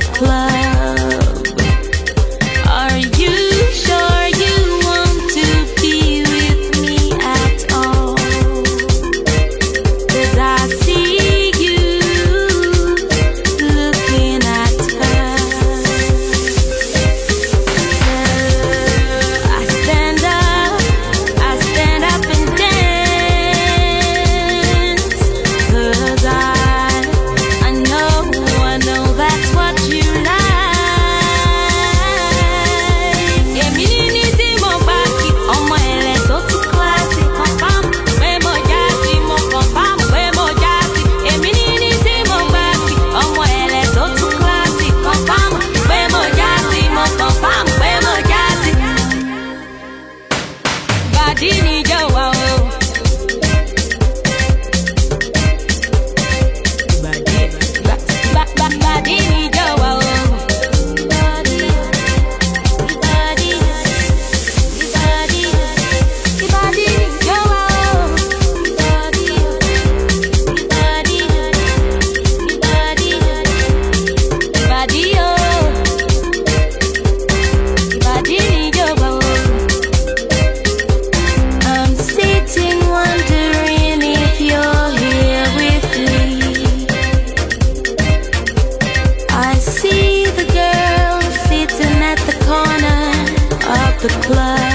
the club. Are you sure you want to be with me at all? 'Cause I see you looking at her. So I stand up and dance. 'Cause I know that's what you like. Èmi ní tí mo bá kí ọmọ ẹlẹ tó tún kíláàsì confirm pé mo já sí, mo confirm pé mo já sí. Èmi ní tí mo bá kí ọmọ ẹlẹ tó tún kíláàsì confirm pé mo já sí, mo confirm pé mo já sí. Bàdí ni jẹ́ wà o. Bàdí ni jẹ́ wà o. I'm sitting wondering if you're here with me. I see the girl sitting at the corner of the club.